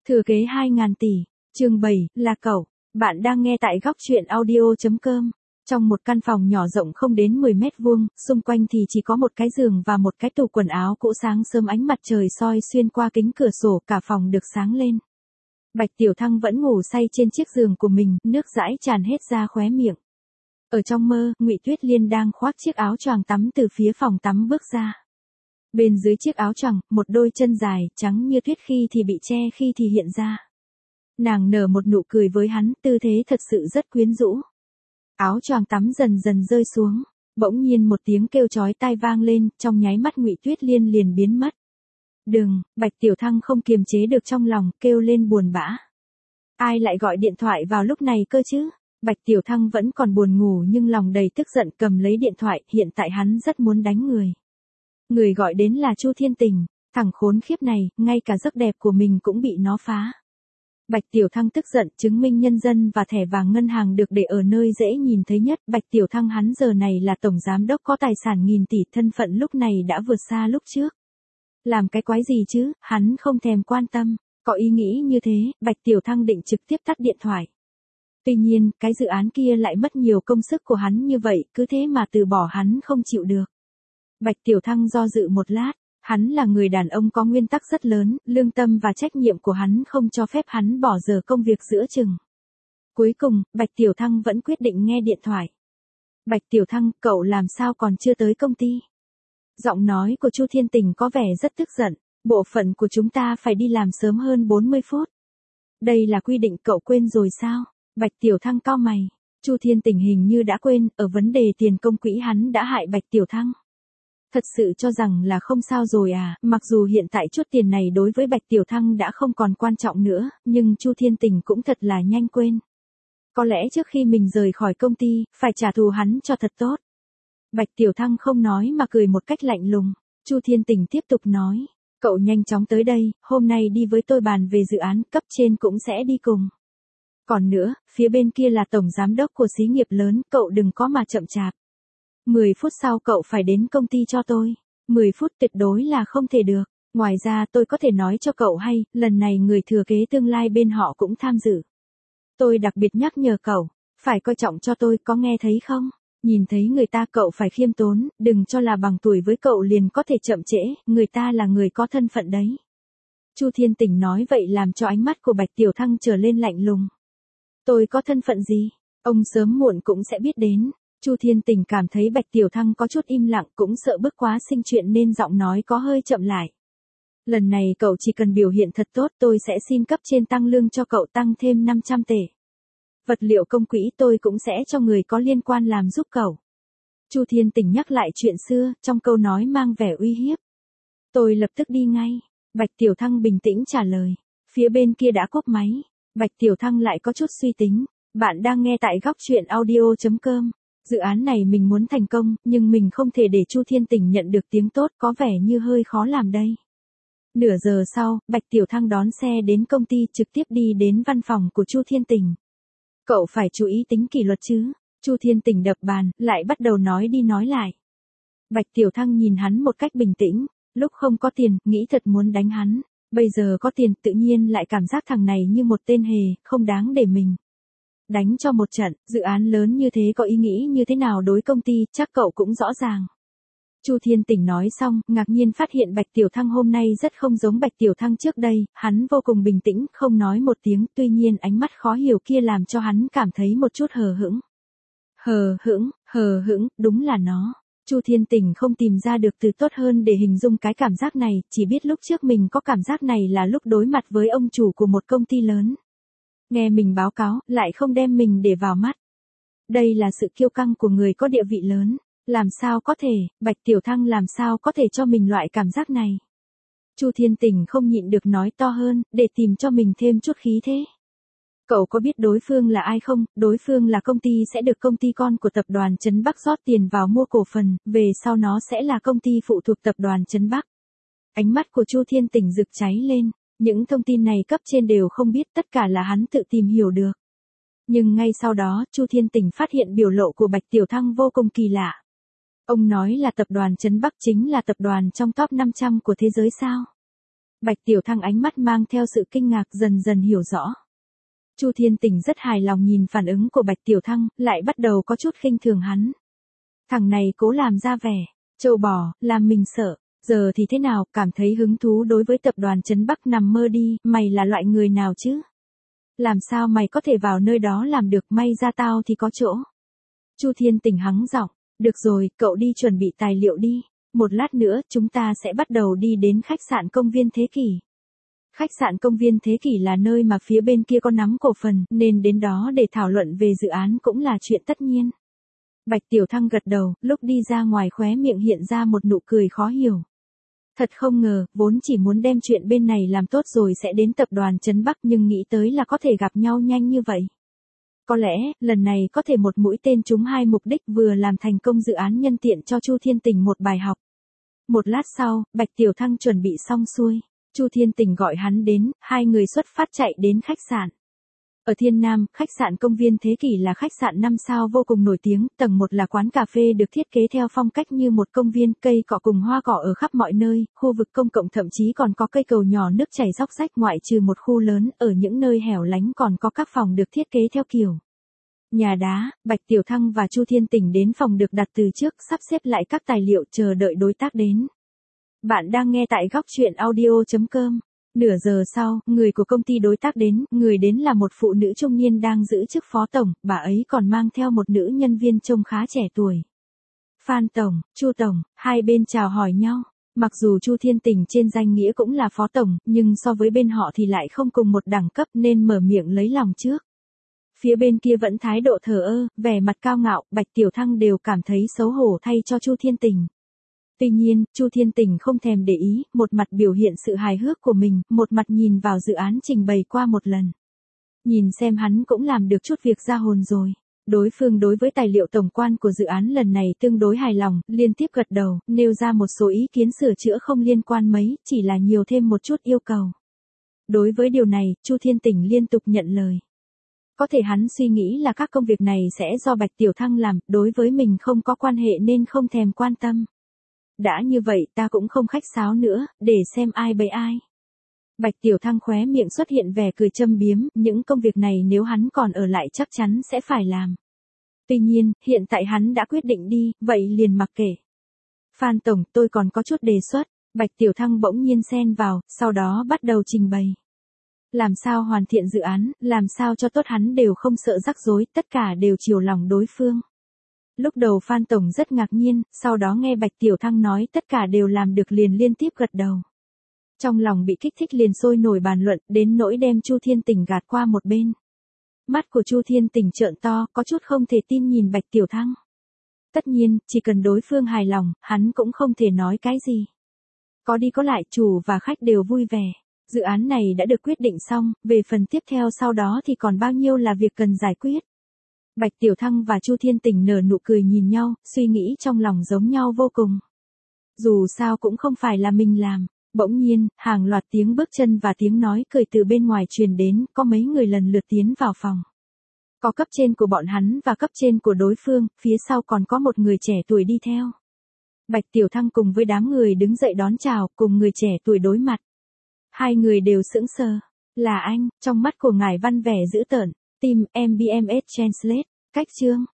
Thừa kế 2.000 tỷ, chương 7, là cậu. Bạn đang nghe tại góc chuyện audio.com. Trong một căn phòng nhỏ rộng không đến 10 mét vuông, xung quanh thì chỉ có một cái giường và một cái tủ quần áo cũ, sáng sớm ánh mặt trời soi xuyên qua kính cửa sổ, cả phòng được sáng lên. Bạch Tiểu Thăng vẫn ngủ say trên chiếc giường của mình, nước dãi tràn hết ra khóe miệng. Ở trong mơ, Ngụy Tuyết Liên đang khoác chiếc áo choàng tắm từ phía phòng tắm bước ra. Bên dưới chiếc áo choàng, một đôi chân dài, trắng như tuyết, khi thì bị che khi thì hiện ra. Nàng nở một nụ cười với hắn, tư thế thật sự rất quyến rũ. Áo choàng tắm dần dần rơi xuống, bỗng nhiên một tiếng kêu chói tai vang lên, trong nháy mắt Ngụy Tuyết Liên liền biến mất. Đừng, Bạch Tiểu Thăng không kiềm chế được trong lòng, kêu lên buồn bã. Ai lại gọi điện thoại vào lúc này cơ chứ? Bạch Tiểu Thăng vẫn còn buồn ngủ nhưng lòng đầy tức giận, cầm lấy điện thoại, hiện tại hắn rất muốn đánh người. Người gọi đến là Chu Thiên Tình, thằng khốn khiếp này, ngay cả giấc đẹp của mình cũng bị nó phá. Bạch Tiểu Thăng tức giận, chứng minh nhân dân và thẻ vàng ngân hàng được để ở nơi dễ nhìn thấy nhất. Bạch Tiểu Thăng hắn giờ này là tổng giám đốc có tài sản nghìn tỷ, thân phận lúc này đã vượt xa lúc trước. Làm cái quái gì chứ, hắn không thèm quan tâm. Có ý nghĩ như thế, Bạch Tiểu Thăng định trực tiếp tắt điện thoại. Tuy nhiên, cái dự án kia lại mất nhiều công sức của hắn như vậy, cứ thế mà từ bỏ hắn không chịu được. Bạch Tiểu Thăng do dự một lát, hắn là người đàn ông có nguyên tắc rất lớn, lương tâm và trách nhiệm của hắn không cho phép hắn bỏ giờ công việc giữa chừng. Cuối cùng, Bạch Tiểu Thăng vẫn quyết định nghe điện thoại. Bạch Tiểu Thăng, cậu làm sao còn chưa tới công ty? Giọng nói của Chu Thiên Tình có vẻ rất tức giận, bộ phận của chúng ta phải đi làm sớm hơn 40 phút. Đây là quy định, cậu quên rồi sao? Bạch Tiểu Thăng cau mày, Chu Thiên Tình hình như đã quên, ở vấn đề tiền công quỹ hắn đã hại Bạch Tiểu Thăng. Thật sự cho rằng là không sao rồi à, mặc dù hiện tại chút tiền này đối với Bạch Tiểu Thăng đã không còn quan trọng nữa, nhưng Chu Thiên Tình cũng thật là nhanh quên. Có lẽ trước khi mình rời khỏi công ty, phải trả thù hắn cho thật tốt. Bạch Tiểu Thăng không nói mà cười một cách lạnh lùng. Chu Thiên Tình tiếp tục nói, cậu nhanh chóng tới đây, hôm nay đi với tôi bàn về dự án, cấp trên cũng sẽ đi cùng. Còn nữa, phía bên kia là tổng giám đốc của xí nghiệp lớn, cậu đừng có mà chậm chạp. 10 phút sau cậu phải đến công ty cho tôi. 10 phút tuyệt đối là không thể được. Ngoài ra tôi có thể nói cho cậu hay, lần này người thừa kế tương lai bên họ cũng tham dự. Tôi đặc biệt nhắc nhở cậu, phải coi trọng cho tôi, có nghe thấy không? Nhìn thấy người ta cậu phải khiêm tốn, đừng cho là bằng tuổi với cậu liền có thể chậm trễ, người ta là người có thân phận đấy. Chu Thiên Tình nói vậy làm cho ánh mắt của Bạch Tiểu Thăng trở lên lạnh lùng. Tôi có thân phận gì? Ông sớm muộn cũng sẽ biết đến. Chu Thiên Tình cảm thấy Bạch Tiểu Thăng có chút im lặng, cũng sợ bức quá sinh chuyện nên giọng nói có hơi chậm lại. Lần này cậu chỉ cần biểu hiện thật tốt, tôi sẽ xin cấp trên tăng lương cho cậu, tăng thêm 500 tệ. Vật liệu công quỹ tôi cũng sẽ cho người có liên quan làm giúp cậu. Chu Thiên Tình nhắc lại chuyện xưa, trong câu nói mang vẻ uy hiếp. Tôi lập tức đi ngay. Bạch Tiểu Thăng bình tĩnh trả lời. Phía bên kia đã cúp máy. Bạch Tiểu Thăng lại có chút suy tính. Bạn đang nghe tại góc chuyện audio.com. Dự án này mình muốn thành công, nhưng mình không thể để Chu Thiên Tình nhận được tiếng tốt, có vẻ như hơi khó làm đây. Nửa giờ sau, Bạch Tiểu Thăng đón xe đến công ty, trực tiếp đi đến văn phòng của Chu Thiên Tình. Cậu phải chú ý tính kỷ luật chứ? Chu Thiên Tình đập bàn, lại bắt đầu nói đi nói lại. Bạch Tiểu Thăng nhìn hắn một cách bình tĩnh, lúc không có tiền, nghĩ thật muốn đánh hắn. Bây giờ có tiền, tự nhiên lại cảm giác thằng này như một tên hề, không đáng để mình đánh cho một trận. Dự án lớn như thế có ý nghĩ như thế nào đối công ty, chắc cậu cũng rõ ràng. Chu Thiên Tình nói xong, ngạc nhiên phát hiện Bạch Tiểu Thăng hôm nay rất không giống Bạch Tiểu Thăng trước đây, hắn vô cùng bình tĩnh, không nói một tiếng, tuy nhiên ánh mắt khó hiểu kia làm cho hắn cảm thấy một chút hờ hững. Hờ hững, đúng là nó. Chu Thiên Tình không tìm ra được từ tốt hơn để hình dung cái cảm giác này, chỉ biết lúc trước mình có cảm giác này là lúc đối mặt với ông chủ của một công ty lớn. Nghe mình báo cáo, lại không đem mình để vào mắt. Đây là sự kiêu căng của người có địa vị lớn. Làm sao có thể, Bạch Tiểu Thăng làm sao có thể cho mình loại cảm giác này? Chu Thiên Tình không nhịn được nói to hơn, để tìm cho mình thêm chút khí thế. Cậu có biết đối phương là ai không? Đối phương là công ty sẽ được công ty con của tập đoàn Trấn Bắc rót tiền vào mua cổ phần, về sau nó sẽ là công ty phụ thuộc tập đoàn Trấn Bắc. Ánh mắt của Chu Thiên Tình rực cháy lên. Những thông tin này cấp trên đều không biết, tất cả là hắn tự tìm hiểu được. Nhưng ngay sau đó, Chu Thiên Tình phát hiện biểu lộ của Bạch Tiểu Thăng vô cùng kỳ lạ. Ông nói là tập đoàn Trấn Bắc chính là tập đoàn trong top 500 của thế giới sao? Bạch Tiểu Thăng ánh mắt mang theo sự kinh ngạc dần dần hiểu rõ. Chu Thiên Tình rất hài lòng nhìn phản ứng của Bạch Tiểu Thăng, lại bắt đầu có chút khinh thường hắn. Thằng này cố làm ra vẻ, trâu bò, làm mình sợ, giờ thì thế nào, cảm thấy hứng thú đối với tập đoàn Trấn Bắc nằm mơ đi, mày là loại người nào chứ? Làm sao mày có thể vào nơi đó làm được, may ra tao thì có chỗ. Chu Thiên Tình hắng giọng, được rồi, cậu đi chuẩn bị tài liệu đi, một lát nữa chúng ta sẽ bắt đầu đi đến khách sạn Công viên Thế Kỷ. Khách sạn Công viên Thế Kỷ là nơi mà phía bên kia có nắm cổ phần, nên đến đó để thảo luận về dự án cũng là chuyện tất nhiên. Bạch Tiểu Thăng gật đầu, lúc đi ra ngoài khóe miệng hiện ra một nụ cười khó hiểu. Thật không ngờ, vốn chỉ muốn đem chuyện bên này làm tốt rồi sẽ đến tập đoàn Trấn Bắc nhưng nghĩ tới là có thể gặp nhau nhanh như vậy. Có lẽ, lần này có thể một mũi tên trúng hai mục đích, vừa làm thành công dự án nhân tiện cho Chu Thiên Tình một bài học. Một lát sau, Bạch Tiểu Thăng chuẩn bị xong xuôi. Chu Thiên Tình gọi hắn đến, hai người xuất phát chạy đến khách sạn. Ở Thiên Nam, khách sạn Công viên Thế Kỷ là khách sạn 5 sao vô cùng nổi tiếng, tầng 1 là quán cà phê được thiết kế theo phong cách như một công viên, cây cỏ cùng hoa cỏ ở khắp mọi nơi, khu vực công cộng thậm chí còn có cây cầu nhỏ nước chảy róc rách, ngoại trừ một khu lớn, ở những nơi hẻo lánh còn có các phòng được thiết kế theo kiểu nhà đá. Bạch Tiểu Thăng và Chu Thiên Tình đến phòng được đặt từ trước, sắp xếp lại các tài liệu chờ đợi đối tác đến. Bạn đang nghe tại góc truyện audio.com. Nửa giờ sau, người của công ty đối tác đến, người đến là một phụ nữ trung niên đang giữ chức phó tổng, bà ấy còn mang theo một nữ nhân viên trông khá trẻ tuổi. Phan tổng, Chu tổng, hai bên chào hỏi nhau. Mặc dù Chu Thiên Tình trên danh nghĩa cũng là phó tổng, nhưng so với bên họ thì lại không cùng một đẳng cấp nên mở miệng lấy lòng trước. Phía bên kia vẫn thái độ thờ ơ, vẻ mặt cao ngạo, Bạch Tiểu Thăng đều cảm thấy xấu hổ thay cho Chu Thiên Tình. Tuy nhiên, Chu Thiên Tình không thèm để ý, một mặt biểu hiện sự hài hước của mình, một mặt nhìn vào dự án trình bày qua một lần. Nhìn xem hắn cũng làm được chút việc ra hồn rồi. Đối phương đối với tài liệu tổng quan của dự án lần này tương đối hài lòng, liên tiếp gật đầu, nêu ra một số ý kiến sửa chữa không liên quan mấy, chỉ là nhiều thêm một chút yêu cầu. Đối với điều này, Chu Thiên Tình liên tục nhận lời. Có thể hắn suy nghĩ là các công việc này sẽ do Bạch Tiểu Thăng làm, đối với mình không có quan hệ nên không thèm quan tâm. Đã như vậy ta cũng không khách sáo nữa, để xem ai bày ai. Bạch Tiểu Thăng khóe miệng xuất hiện vẻ cười châm biếm, những công việc này nếu hắn còn ở lại chắc chắn sẽ phải làm. Tuy nhiên, hiện tại hắn đã quyết định đi, vậy liền mặc kệ. Phan tổng, tôi còn có chút đề xuất. Bạch Tiểu Thăng bỗng nhiên xen vào, sau đó bắt đầu trình bày. Làm sao hoàn thiện dự án, làm sao cho tốt hắn đều không sợ rắc rối, tất cả đều chiều lòng đối phương. Lúc đầu Phan tổng rất ngạc nhiên, sau đó nghe Bạch Tiểu Thăng nói tất cả đều làm được liền liên tiếp gật đầu. Trong lòng bị kích thích liền sôi nổi bàn luận, đến nỗi đem Chu Thiên Tình gạt qua một bên. Mắt của Chu Thiên Tình trợn to, có chút không thể tin nhìn Bạch Tiểu Thăng. Tất nhiên, chỉ cần đối phương hài lòng, hắn cũng không thể nói cái gì. Có đi có lại, chủ và khách đều vui vẻ. Dự án này đã được quyết định xong, về phần tiếp theo sau đó thì còn bao nhiêu là việc cần giải quyết. Bạch Tiểu Thăng và Chu Thiên Tình nở nụ cười nhìn nhau, suy nghĩ trong lòng giống nhau vô cùng. Dù sao cũng không phải là mình làm. Bỗng nhiên, hàng loạt tiếng bước chân và tiếng nói cười từ bên ngoài truyền đến, có mấy người lần lượt tiến vào phòng. Có cấp trên của bọn hắn và cấp trên của đối phương, phía sau còn có một người trẻ tuổi đi theo. Bạch Tiểu Thăng cùng với đám người đứng dậy đón chào, cùng người trẻ tuổi đối mặt. Hai người đều sững sờ. Là anh, trong mắt của ngài Văn vẻ dữ tợn. Team MBMS Translate. Cách chương.